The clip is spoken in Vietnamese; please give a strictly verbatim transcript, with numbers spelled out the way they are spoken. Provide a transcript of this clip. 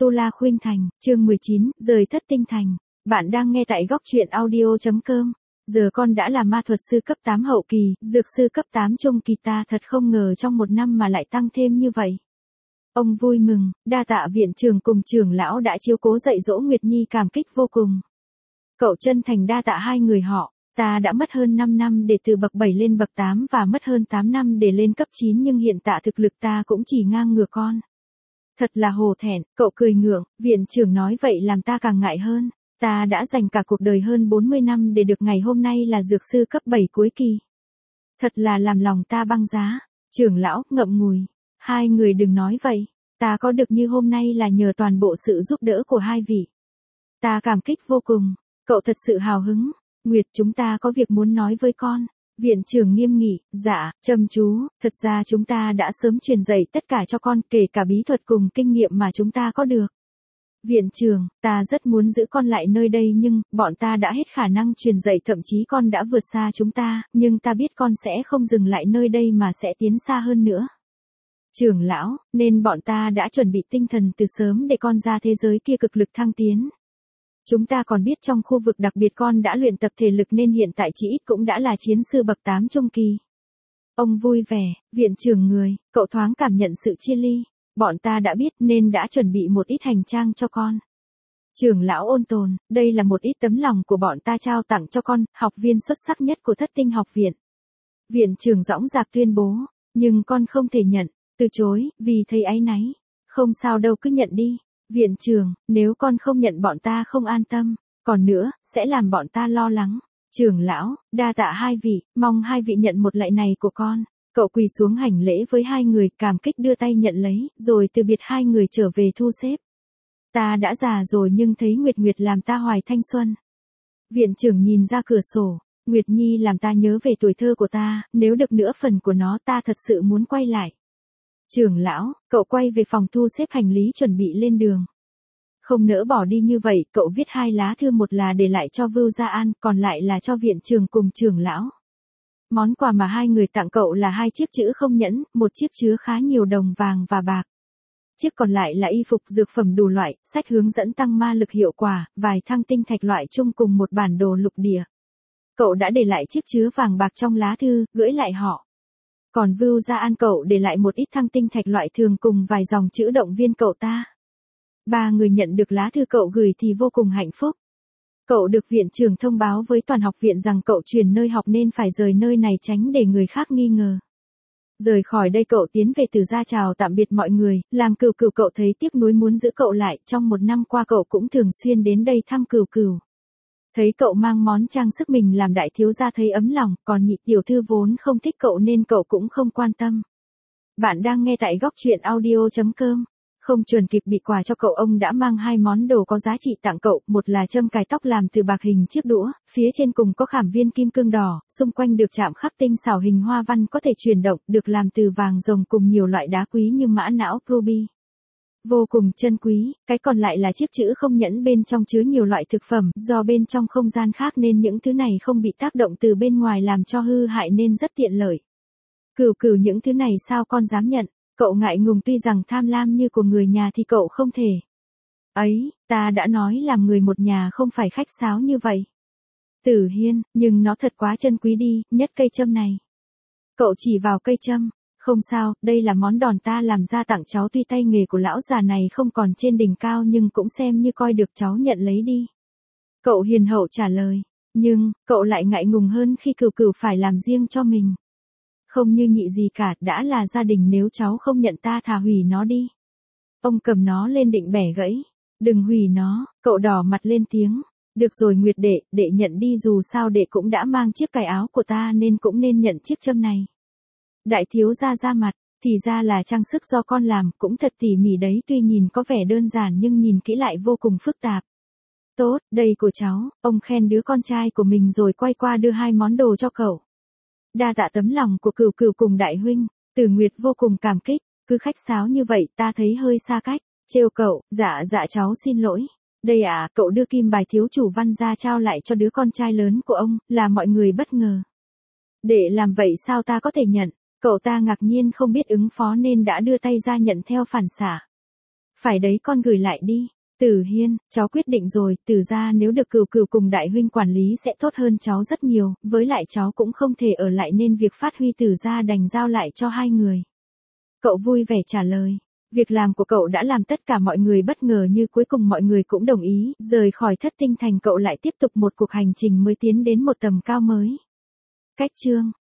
Tu La Khuynh Thành, chương mười chín, rời Thất Tinh Thành. Bạn đang nghe tại góc truyện audio.com. Giờ con đã là ma thuật sư cấp tám hậu kỳ, dược sư cấp tám trung kỳ, ta thật không ngờ trong một năm mà lại tăng thêm như vậy. Ông vui mừng, đa tạ viện trưởng cùng trưởng lão đã chiếu cố dạy dỗ Nguyệt Nhi, cảm kích vô cùng. Cậu chân thành đa tạ hai người họ, ta đã mất hơn năm năm để từ bậc bảy lên bậc tám và mất hơn tám năm để lên cấp chín, nhưng hiện tại thực lực ta cũng chỉ ngang ngửa con. Thật là hổ thẹn, cậu cười ngượng, viện trưởng nói vậy làm ta càng ngại hơn. Ta đã dành cả cuộc đời hơn bốn mươi năm để được ngày hôm nay là dược sư cấp bảy cuối kỳ. Thật là làm lòng ta băng giá. Trưởng lão ngậm ngùi, hai người đừng nói vậy, ta có được như hôm nay là nhờ toàn bộ sự giúp đỡ của hai vị. Ta cảm kích vô cùng, cậu thật sự hào hứng. Nguyệt, chúng ta có việc muốn nói với con. Viện trưởng nghiêm nghị, dạ, chăm chú, thật ra chúng ta đã sớm truyền dạy tất cả cho con, kể cả bí thuật cùng kinh nghiệm mà chúng ta có được. Viện trưởng, ta rất muốn giữ con lại nơi đây nhưng, bọn ta đã hết khả năng truyền dạy, thậm chí con đã vượt xa chúng ta, nhưng ta biết con sẽ không dừng lại nơi đây mà sẽ tiến xa hơn nữa. Trưởng lão, nên bọn ta đã chuẩn bị tinh thần từ sớm để con ra thế giới kia cực lực thăng tiến. Chúng ta còn biết trong khu vực đặc biệt con đã luyện tập thể lực nên hiện tại chỉ ít cũng đã là chiến sư bậc tám trung kỳ. Ông vui vẻ, viện trưởng người, cậu thoáng cảm nhận sự chia ly. Bọn ta đã biết nên đã chuẩn bị một ít hành trang cho con. Trưởng lão ôn tồn, đây là một ít tấm lòng của bọn ta trao tặng cho con, học viên xuất sắc nhất của Thất Tinh học viện. Viện trưởng dõng dạc tuyên bố, nhưng con không thể nhận, từ chối, vì thấy áy náy. Không sao đâu, cứ nhận đi. Viện trưởng, nếu con không nhận bọn ta không an tâm, còn nữa, sẽ làm bọn ta lo lắng. Trưởng lão, đa tạ hai vị, mong hai vị nhận một lạy này của con. Cậu quỳ xuống hành lễ với hai người, cảm kích đưa tay nhận lấy, rồi từ biệt hai người trở về thu xếp. Ta đã già rồi nhưng thấy Nguyệt Nguyệt làm ta hoài thanh xuân. Viện trưởng nhìn ra cửa sổ, Nguyệt Nhi làm ta nhớ về tuổi thơ của ta, nếu được nữa phần của nó ta thật sự muốn quay lại. Trưởng lão, cậu quay về phòng thu xếp hành lý chuẩn bị lên đường. Không nỡ bỏ đi như vậy, cậu viết hai lá thư, một là để lại cho Vưu Gia An, còn lại là cho viện trưởng cùng trưởng lão. Món quà mà hai người tặng cậu là hai chiếc chữ không nhẫn, một chiếc chứa khá nhiều đồng vàng và bạc. Chiếc còn lại là y phục, dược phẩm đủ loại, sách hướng dẫn tăng ma lực hiệu quả, vài thăng tinh thạch loại chung cùng một bản đồ lục địa. Cậu đã để lại chiếc chứa vàng bạc trong lá thư, gửi lại họ. Còn Vưu Gia An cậu để lại một ít thăng tinh thạch loại thường cùng vài dòng chữ động viên cậu ta. Ba người nhận được lá thư cậu gửi thì vô cùng hạnh phúc. Cậu được viện trưởng thông báo với toàn học viện rằng cậu chuyển nơi học nên phải rời nơi này tránh để người khác nghi ngờ. Rời khỏi đây cậu tiến về Từ gia chào tạm biệt mọi người, làm Cửu Cửu cậu thấy tiếc nuối muốn giữ cậu lại, trong một năm qua cậu cũng thường xuyên đến đây thăm Cửu Cửu. Thấy cậu mang món trang sức mình làm đại thiếu gia thấy ấm lòng, còn nhị tiểu thư vốn không thích cậu nên cậu cũng không quan tâm. Bạn đang nghe tại góc truyện audio.com. Không chuẩn kịp bị quà cho cậu, ông đã mang hai món đồ có giá trị tặng cậu, một là châm cài tóc làm từ bạc hình chiếc đũa, phía trên cùng có khảm viên kim cương đỏ, xung quanh được chạm khắc tinh xảo hình hoa văn có thể chuyển động, được làm từ vàng rồng cùng nhiều loại đá quý như mã não, ruby. Vô cùng chân quý. Cái còn lại là chiếc chữ không nhẫn, bên trong chứa nhiều loại thực phẩm, do bên trong không gian khác nên những thứ này không bị tác động từ bên ngoài làm cho hư hại nên rất tiện lợi. Cửu Cửu, những thứ này sao con dám nhận? Cậu ngại ngùng, tuy rằng tham lam như của người nhà thì cậu không thể. Ấy, ta đã nói làm người một nhà không phải khách sáo như vậy. Tử Hiên, nhưng nó thật quá chân quý đi, nhất cây châm này. Cậu chỉ vào cây châm. Không sao, đây là món đòn ta làm ra tặng cháu, tuy tay nghề của lão già này không còn trên đỉnh cao nhưng cũng xem như coi được, cháu nhận lấy đi. Cậu hiền hậu trả lời, nhưng, cậu lại ngại ngùng hơn khi Cửu Cửu phải làm riêng cho mình. Không như nhị gì cả, đã là gia đình, nếu cháu không nhận ta thà hủy nó đi. Ông cầm nó lên định bẻ gãy. Đừng hủy nó, cậu đỏ mặt lên tiếng. Được rồi Nguyệt đệ, đệ nhận đi, dù sao đệ cũng đã mang chiếc cài áo của ta nên cũng nên nhận chiếc châm này. Đại thiếu gia ra mặt, thì ra là trang sức do con làm, cũng thật tỉ mỉ đấy, tuy nhìn có vẻ đơn giản nhưng nhìn kỹ lại vô cùng phức tạp. Tốt, đây của cháu, ông khen đứa con trai của mình rồi quay qua đưa hai món đồ cho cậu. Đa tạ tấm lòng của Cửu Cửu cùng đại huynh. Từ Nguyệt vô cùng cảm kích, cứ khách sáo như vậy ta thấy hơi xa cách. Trêu cậu, dạ dạ cháu xin lỗi. Đây à, cậu đưa kim bài thiếu chủ Văn gia trao lại cho đứa con trai lớn của ông, là mọi người bất ngờ. Để làm vậy sao ta có thể nhận? Cậu ta ngạc nhiên không biết ứng phó nên đã đưa tay ra nhận theo phản xạ. Phải đấy, con gửi lại đi. Tử Hiên, cháu quyết định rồi, Tử gia nếu được Cửu Cửu cùng đại huynh quản lý sẽ tốt hơn cháu rất nhiều, với lại cháu cũng không thể ở lại nên việc phát huy Tử gia đành giao lại cho hai người. Cậu vui vẻ trả lời. Việc làm của cậu đã làm tất cả mọi người bất ngờ, như cuối cùng mọi người cũng đồng ý, rời khỏi Thất Tinh Thành cậu lại tiếp tục một cuộc hành trình mới tiến đến một tầm cao mới. Cách chương